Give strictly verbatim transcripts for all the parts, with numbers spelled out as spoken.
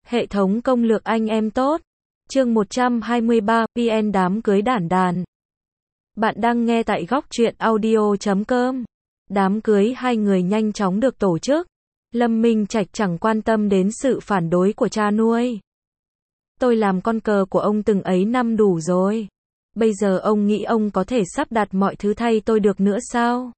Hệ thống công lược anh em tốt. Chương một trăm hai mươi ba, vê en đám cưới đản đàn. Bạn đang nghe tại góc truyện audio chấm com. Đám cưới hai người nhanh chóng được tổ chức. Lâm Minh Trạch chẳng quan tâm đến sự phản đối của cha nuôi. Tôi làm con cờ của ông từng ấy năm đủ rồi. Bây giờ ông nghĩ ông có thể sắp đặt mọi thứ thay tôi được nữa sao?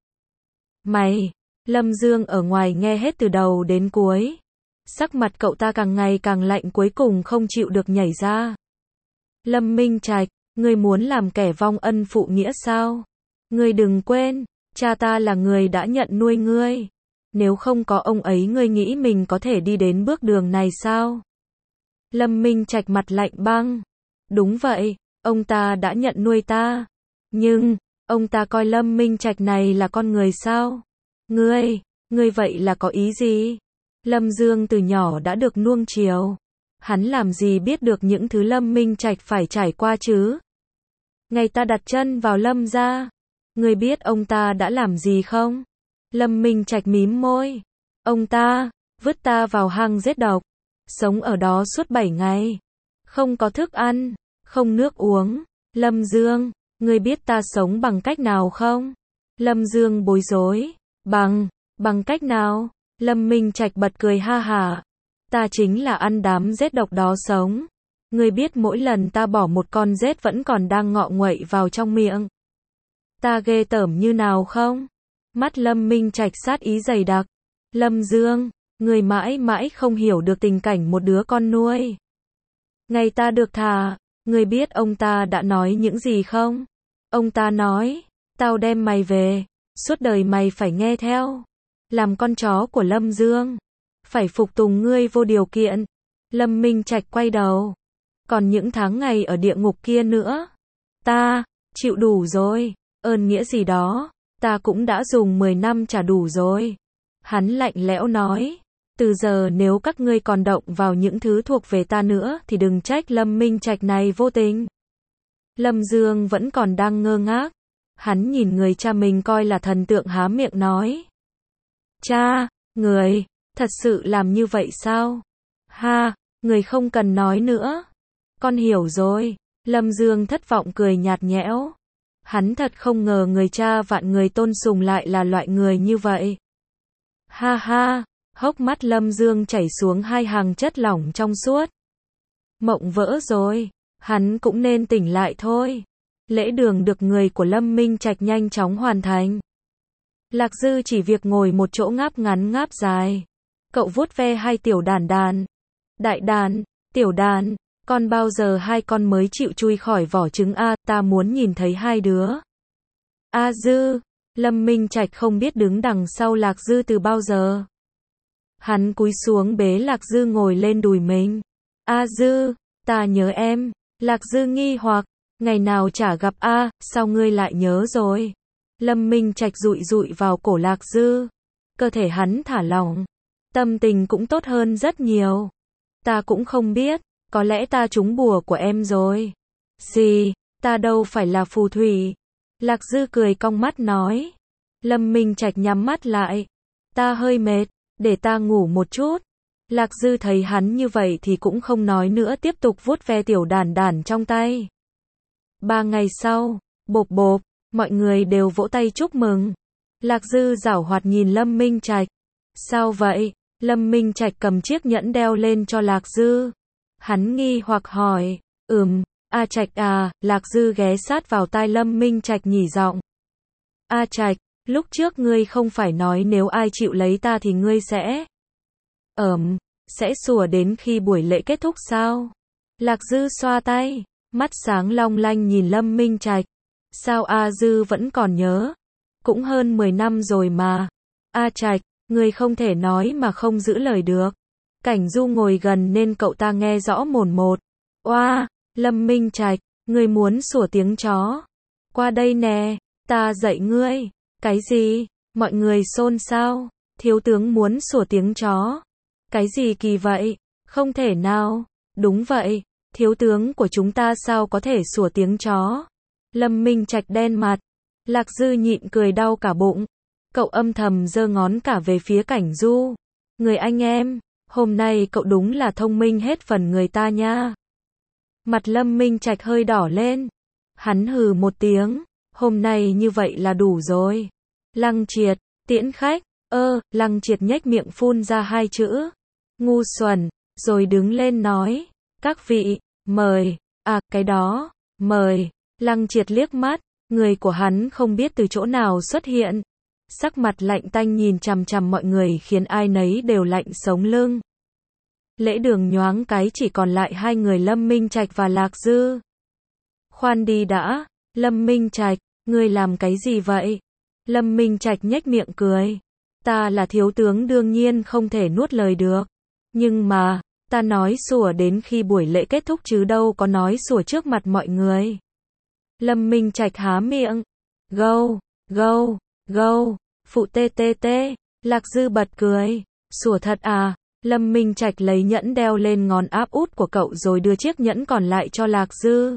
Mày! Lâm Dương ở ngoài nghe hết từ đầu đến cuối. Sắc mặt cậu ta càng ngày càng lạnh, cuối cùng không chịu được nhảy ra. Lâm Minh Trạch, ngươi muốn làm kẻ vong ân phụ nghĩa sao? Ngươi đừng quên, cha ta là người đã nhận nuôi ngươi. Nếu không có ông ấy, ngươi nghĩ mình có thể đi đến bước đường này sao? Lâm Minh Trạch mặt lạnh băng. Đúng vậy, ông ta đã nhận nuôi ta. Nhưng, ông ta coi Lâm Minh Trạch này là con người sao? Ngươi, ngươi vậy là có ý gì? Lâm Dương từ nhỏ đã được nuông chiều. Hắn làm gì biết được những thứ Lâm Minh Trạch phải trải qua chứ? Ngày ta đặt chân vào Lâm gia, ngươi biết ông ta đã làm gì không? Lâm Minh Trạch mím môi. Ông ta vứt ta vào hang rết độc, sống ở đó suốt bảy ngày, không có thức ăn, không nước uống. Lâm Dương, ngươi biết ta sống bằng cách nào không? Lâm Dương bối rối. Bằng, bằng cách nào? Lâm Minh Trạch bật cười ha hả. Ta chính là ăn đám rết độc đó sống. Ngươi biết mỗi lần ta bỏ một con rết vẫn còn đang ngọ nguậy vào trong miệng, ta ghê tởm như nào không? Mắt Lâm Minh Trạch sát ý dày đặc. Lâm Dương, ngươi mãi mãi không hiểu được tình cảnh một đứa con nuôi. Ngày ta được thả, ngươi biết ông ta đã nói những gì không? Ông ta nói, tao đem mày về, suốt đời mày phải nghe theo. Làm con chó của Lâm Dương, phải phục tùng ngươi vô điều kiện. Lâm Minh Trạch quay đầu. Còn những tháng ngày ở địa ngục kia nữa, ta chịu đủ rồi. Ơn nghĩa gì đó, ta cũng đã dùng mười năm trả đủ rồi. Hắn lạnh lẽo nói. Từ giờ nếu các ngươi còn động vào những thứ thuộc về ta nữa thì đừng trách Lâm Minh Trạch này vô tình. Lâm Dương vẫn còn đang ngơ ngác. Hắn nhìn người cha mình coi là thần tượng há miệng nói. Cha, người, thật sự làm như vậy sao? Ha, người không cần nói nữa. Con hiểu rồi. Lâm Dương thất vọng cười nhạt nhẽo. Hắn thật không ngờ người cha vạn người tôn sùng lại là loại người như vậy. Ha ha, hốc mắt Lâm Dương chảy xuống hai hàng chất lỏng trong suốt. Mộng vỡ rồi, hắn cũng nên tỉnh lại thôi. Lễ đường được người của Lâm Minh Trạch nhanh chóng hoàn thành. Lạc Dư chỉ việc ngồi một chỗ ngáp ngắn ngáp dài. Cậu vuốt ve hai tiểu đàn đàn. Đại đàn, tiểu đàn, con bao giờ hai con mới chịu chui khỏi vỏ trứng a, ta muốn nhìn thấy hai đứa. A Dư, Lâm Minh Trạch không biết đứng đằng sau Lạc Dư từ bao giờ. Hắn cúi xuống bế Lạc Dư ngồi lên đùi mình. A Dư, ta nhớ em. Lạc Dư nghi hoặc, ngày nào chả gặp a, sao ngươi lại nhớ rồi? Lâm Minh Trạch dụi dụi vào cổ Lạc Dư. Cơ thể hắn thả lỏng. Tâm tình cũng tốt hơn rất nhiều. Ta cũng không biết, có lẽ ta trúng bùa của em rồi. Gì, ta đâu phải là phù thủy. Lạc Dư cười cong mắt nói. Lâm Minh Trạch nhắm mắt lại. Ta hơi mệt, để ta ngủ một chút. Lạc Dư thấy hắn như vậy thì cũng không nói nữa, tiếp tục vuốt ve tiểu đàn đàn trong tay. Ba ngày sau, bộp bộp, mọi người đều vỗ tay chúc mừng. Lạc Dư giảo hoạt nhìn Lâm Minh Trạch. Sao vậy? Lâm Minh Trạch cầm chiếc nhẫn đeo lên cho Lạc Dư. Hắn nghi hoặc hỏi. Ừm, A Trạch à, Lạc Dư ghé sát vào tai Lâm Minh Trạch nhỉ giọng. A Trạch, lúc trước ngươi không phải nói nếu ai chịu lấy ta thì ngươi sẽ... Ừm, sẽ sủa đến khi buổi lễ kết thúc sao? Lạc Dư xoa tay, mắt sáng long lanh nhìn Lâm Minh Trạch. Sao A Dư vẫn còn nhớ? Cũng hơn mười năm rồi mà. A Trạch, ngươi không thể nói mà không giữ lời được. Cảnh Du ngồi gần nên cậu ta nghe rõ mồn một. Oa, Lâm Minh Trạch, ngươi muốn sủa tiếng chó. Qua đây nè, ta dạy ngươi. Cái gì? Mọi người xôn xao. Thiếu tướng muốn sủa tiếng chó. Cái gì kỳ vậy? Không thể nào. Đúng vậy, thiếu tướng của chúng ta sao có thể sủa tiếng chó? Lâm Minh Trạch đen mặt. Lạc Dư nhịn cười đau cả bụng. Cậu âm thầm giơ ngón cả về phía Cảnh Du. Người anh em, Hôm nay cậu đúng là thông minh hết phần người ta nha. Mặt Lâm Minh Trạch hơi đỏ lên. Hắn hừ một tiếng. Hôm nay như vậy là đủ rồi. Lăng Triệt, tiễn khách. Ơ, Lăng Triệt nhếch miệng phun ra hai chữ. Ngu xuẩn, rồi đứng lên nói. Các vị, mời. À, cái đó, mời. Lăng Triệt liếc mắt. Người của hắn không biết từ chỗ nào xuất hiện. Sắc mặt lạnh tanh nhìn chằm chằm mọi người khiến ai nấy đều lạnh sống lưng. Lễ đường nhoáng cái chỉ còn lại hai người Lâm Minh Trạch và Lạc Dư. Khoan đi đã, Lâm Minh Trạch, ngươi làm cái gì vậy? Lâm Minh Trạch nhếch miệng cười. Ta là thiếu tướng đương nhiên không thể nuốt lời được. Nhưng mà, ta nói sủa đến khi buổi lễ kết thúc chứ đâu có nói sủa trước mặt mọi người. Lâm Minh Trạch há miệng. Gâu, gâu, gâu, phụ tê tê tê. Lạc Dư bật cười. Sủa thật à? Lâm Minh Trạch lấy nhẫn đeo lên ngón áp út của cậu rồi đưa chiếc nhẫn còn lại cho Lạc Dư.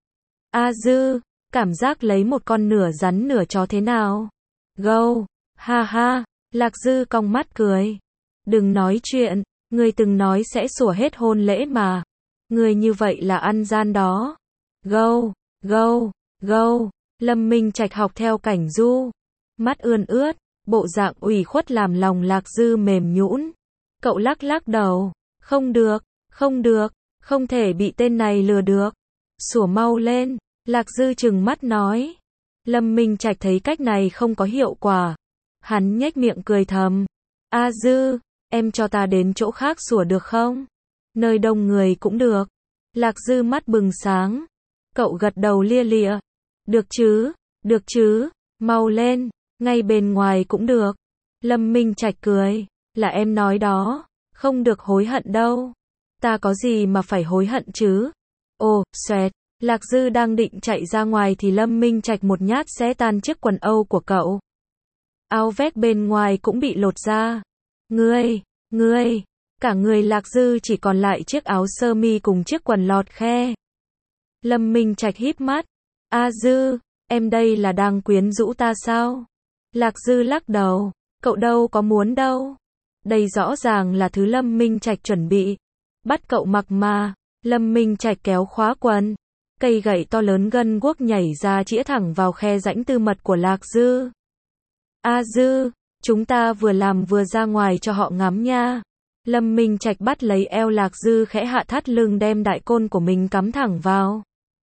A Dư, cảm giác lấy một con nửa rắn nửa chó thế nào? Gâu, ha ha, Lạc Dư cong mắt cười. Đừng nói chuyện, người từng nói sẽ sủa hết hôn lễ mà. Người như vậy là ăn gian đó. Gâu, gâu, gâu, Lâm Minh Trạch học theo Cảnh Du. Mắt ươn ướt, bộ dạng ủy khuất làm lòng Lạc Dư mềm nhũn. Cậu lắc lắc đầu. Không được, không được, không thể bị tên này lừa được. Sủa mau lên, Lạc Dư trừng mắt nói. Lâm Minh Trạch thấy cách này không có hiệu quả. Hắn nhếch miệng cười thầm. A Dư, em cho ta đến chỗ khác sủa được không? Nơi đông người cũng được. Lạc Dư mắt bừng sáng. Cậu gật đầu lia lịa. Được chứ, được chứ, mau lên, ngay bên ngoài cũng được. Lâm Minh Trạch cười. Là em nói đó, không được hối hận đâu. Ta có gì mà phải hối hận chứ? Ồ, xoẹt, Lạc Dư đang định chạy ra ngoài thì Lâm Minh Trạch một nhát xé tan chiếc quần âu của cậu. Áo vest bên ngoài cũng bị lột ra. Ngươi, ngươi, cả người Lạc Dư chỉ còn lại chiếc áo sơ mi cùng chiếc quần lọt khe. Lâm Minh Trạch híp mắt. A Dư, em đây là đang quyến rũ ta sao? Lạc Dư lắc đầu. Cậu đâu có muốn đâu. Đây rõ ràng là thứ Lâm Minh Trạch chuẩn bị. Bắt cậu mặc mà. Lâm Minh Trạch kéo khóa quần. Cây gậy to lớn gân guốc nhảy ra chĩa thẳng vào khe rãnh tư mật của Lạc Dư. A Dư, chúng ta vừa làm vừa ra ngoài cho họ ngắm nha. Lâm Minh Trạch bắt lấy eo Lạc Dư khẽ hạ thắt lưng đem đại côn của mình cắm thẳng vào.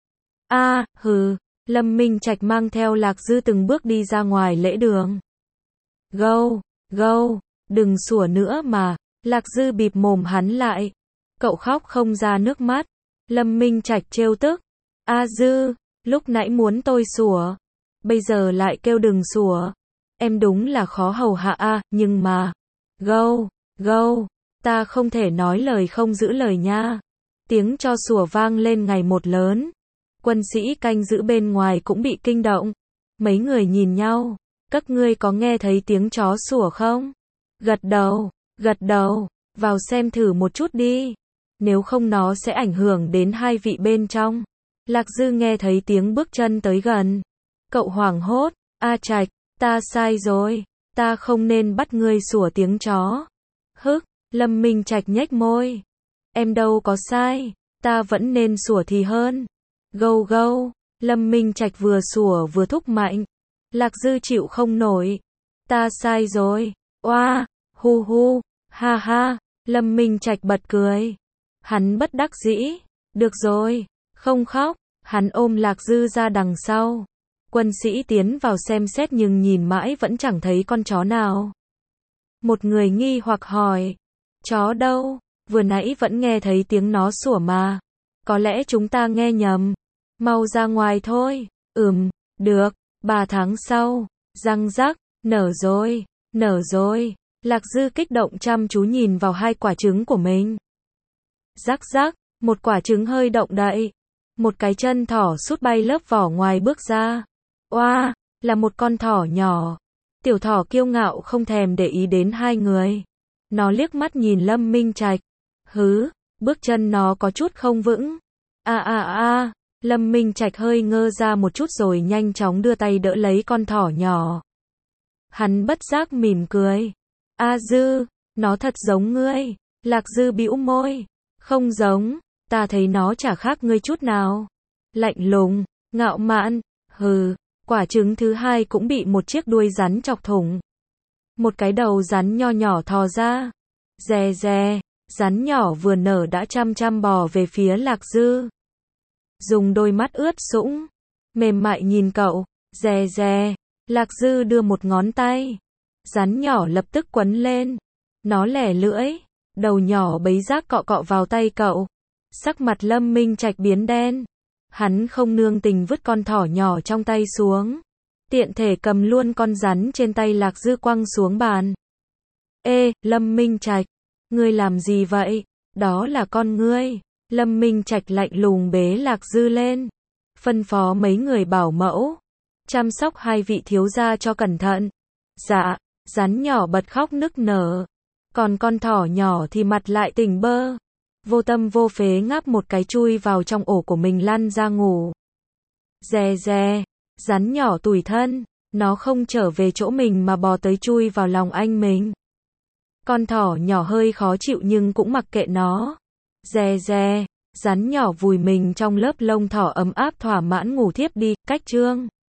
A, hừ, Lâm Minh Trạch mang theo Lạc Dư từng bước đi ra ngoài lễ đường. Gâu, gâu, đừng sủa nữa mà. Lạc Dư bịt mồm hắn lại. Cậu khóc không ra nước mắt. Lâm Minh Trạch trêu tức. A Dư, lúc nãy muốn tôi sủa, bây giờ lại kêu đừng sủa. Em đúng là khó hầu hạ a, nhưng mà. Gâu, gâu, ta không thể nói lời không giữ lời nha. Tiếng cho sủa vang lên ngày một lớn. Quân sĩ canh giữ bên ngoài cũng bị kinh động. Mấy người nhìn nhau. Các ngươi có nghe thấy tiếng chó sủa không? Gật đầu, gật đầu, vào xem thử một chút đi. Nếu không nó sẽ ảnh hưởng đến hai vị bên trong. Lạc Dư nghe thấy tiếng bước chân tới gần. Cậu hoảng hốt. A Trạch, ta sai rồi. Ta không nên bắt ngươi sủa tiếng chó. Hức, Lâm Minh Trạch nhếch môi. Em đâu có sai. Ta vẫn nên sủa thì hơn. Gâu gâu, Lâm Minh Trạch vừa sủa vừa thúc mạnh. Lạc Dư chịu không nổi. Ta sai rồi. Oa, hu hu, ha ha, Lâm Minh Trạch bật cười. Hắn bất đắc dĩ. Được rồi, không khóc. Hắn ôm Lạc Dư ra đằng sau. Quân sĩ tiến vào xem xét nhưng nhìn mãi vẫn chẳng thấy con chó nào. Một người nghi hoặc hỏi. Chó đâu? Vừa nãy vẫn nghe thấy tiếng nó sủa mà. Có lẽ chúng ta nghe nhầm. Mau ra ngoài thôi. Ừm, được. Ba tháng sau. Răng rắc. Nở rồi. Nở rồi. Lạc Dư kích động chăm chú nhìn vào hai quả trứng của mình. Rắc rắc. Một quả trứng hơi động đậy. Một cái chân thỏ sút bay lớp vỏ ngoài bước ra. Oa, là một con thỏ nhỏ. Tiểu thỏ kiêu ngạo không thèm để ý đến hai người. Nó liếc mắt nhìn Lâm Minh Trạch. Hứ, bước chân nó có chút không vững. A a a, Lâm Minh Trạch hơi ngơ ra một chút rồi nhanh chóng đưa tay đỡ lấy con thỏ nhỏ. Hắn bất giác mỉm cười. A Dư, nó thật giống ngươi. Lạc Dư bĩu môi. Không giống, ta thấy nó chả khác ngươi chút nào. Lạnh lùng, ngạo mạn, hừ, quả trứng thứ hai cũng bị một chiếc đuôi rắn chọc thủng. Một cái đầu rắn nho nhỏ thò ra. Dè dè, rắn nhỏ vừa nở đã chăm chăm bò về phía Lạc Dư. Dùng đôi mắt ướt sũng, mềm mại nhìn cậu, dè dè, Lạc Dư đưa một ngón tay. Rắn nhỏ lập tức quấn lên. Nó lẻ lưỡi, đầu nhỏ bấy giác cọ cọ vào tay cậu. Sắc mặt Lâm Minh Trạch biến đen. Hắn không nương tình vứt con thỏ nhỏ trong tay xuống. Tiện thể cầm luôn con rắn trên tay Lạc Dư quăng xuống bàn. Ê, Lâm Minh Trạch, ngươi làm gì vậy? Đó là con ngươi. Lâm Minh Trạch lạnh lùng bế Lạc Dư lên. Phân phó mấy người bảo mẫu. Chăm sóc hai vị thiếu gia cho cẩn thận. Dạ, rắn nhỏ bật khóc nức nở. Còn con thỏ nhỏ thì mặt lại tỉnh bơ. Vô tâm vô phế ngáp một cái chui vào trong ổ của mình lăn ra ngủ. Dè dè, rắn nhỏ tủi thân. Nó không trở về chỗ mình mà bò tới chui vào lòng anh mình. Con thỏ nhỏ hơi khó chịu nhưng cũng mặc kệ nó. Dè dè, rắn nhỏ vùi mình trong lớp lông thỏ ấm áp thỏa mãn ngủ thiếp đi. Cách chương